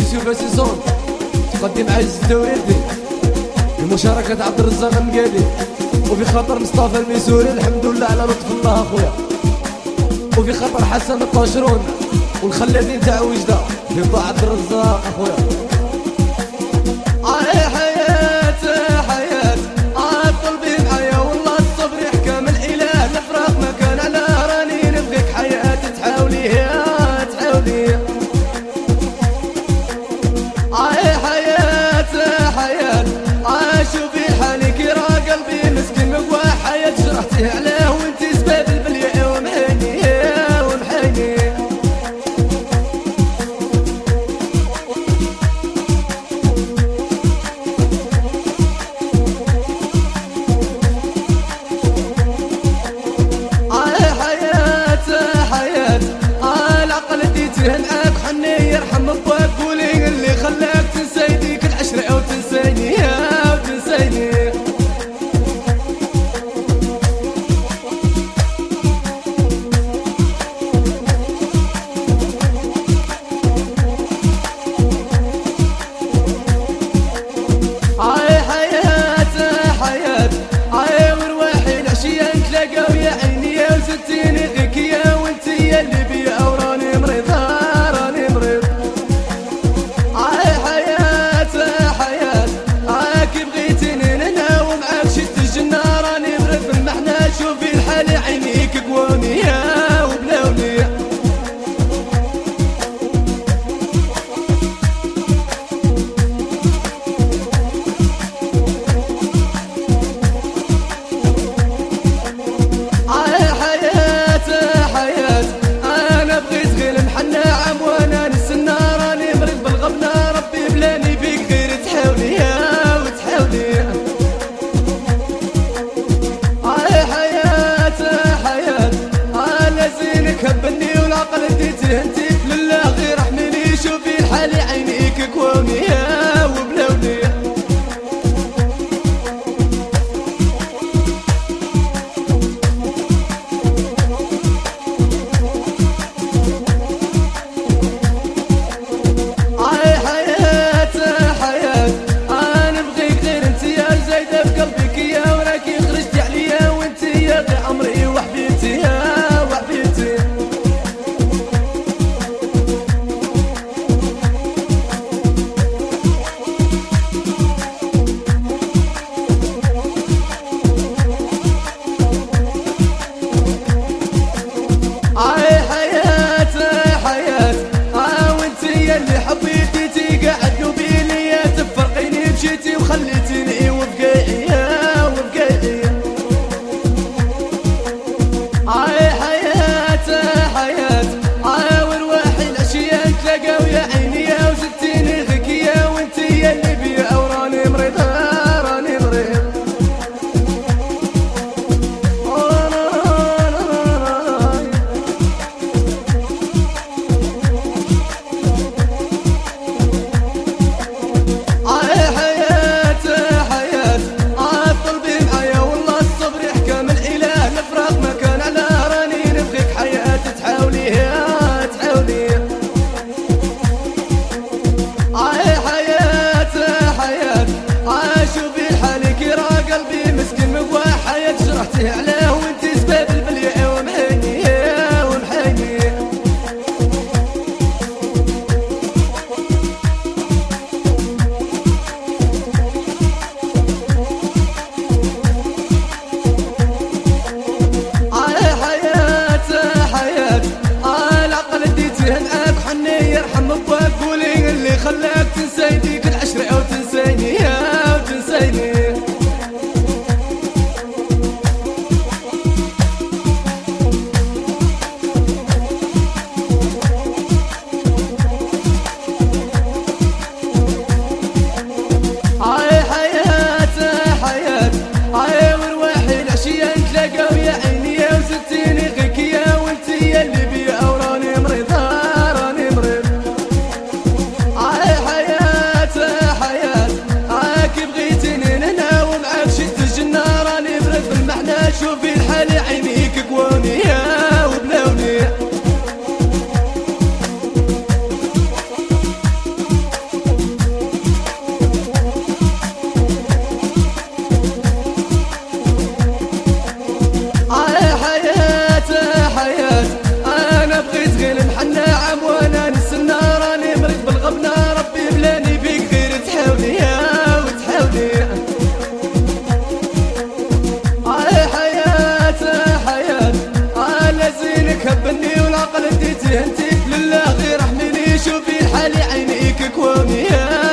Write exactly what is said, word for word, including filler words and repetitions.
يوسف سيزون تقدم عز الدويردي بمشاركة عبد الرزاق المقادي، وفي خاطر مصطفى الميسوري الحمد لله على لطف الله اخويا، وفي خاطر حسن الطاشرون والخلادين تاع وجده في طاعة عبد الرزاق اخويا. آه حياة حياة آه طلبي معايا والله الصبر يحكم الاله، الفراق ما كان على راني نبغيك حياة تحاولي يا تحاولي. آه حياة حياة آه شوفي حالك يرا قلبي مسكين مقوى حياة شرحتي عليه وانتي سباب البلية ومحيني ومحيني. هنعاك حني يرحم ابوك قولي اللي خلاك تنسي ديك العشرة او تنسيني يا وتنسيني. آي حياة حياة آي ورواحي العشية نتلاقاو يا عيني يا وزدتيني غيك يا وانتي يا اللي بيا وراني مريضة. شوفي الحالي عينيك قواني يا وبلاوني. آه حياة حياة أنا بغيت غير محنى عام وأنا نستنى راني مريض بالغبنة ربي بلاني بيك غير تحاولي يا وتحاولي. كبني والعقل ديتي انتي لله غير احملي شوفي الحالي عينيك كواني يا وبلاوني. آي حياة حياة انا بغيك غير انتي يا زايدة في قلبك يا وراكي خرجتي عليا وانتي يا غير عمري وحبيبتي يا وحبيبتي. آي حياة حياة آه وانتي يا اللي حبيتي قاعد نوبيني يا تفرقيني مشيتي وخليتيني وبقيتي يا وبقيتي. آي حياة حياة آه ورواحي العشية نتلاقاو يا عيني يا وزدتيني غيك يا وانتي يا اللي بيا وراني مريضة راني مريض. شوفي حالك يرا قلبي مسكين مقوى حياة شرحتي عليه وانتي سباب البلية ومحيني ومحيني. آه حياة حياة آه العقل ديتي هنعاك حني يرحم ابوك قولي اللي خلاك تنسي ديك العشرة او تنسيني يا وتنسيني. آي حياة حياة آي ورواحي العشية نتلاقاو يا عيني يا وزدتيني غيك يا وانتي يا اللي بيا وراني مريضة راني مريض. لي عينيك كوني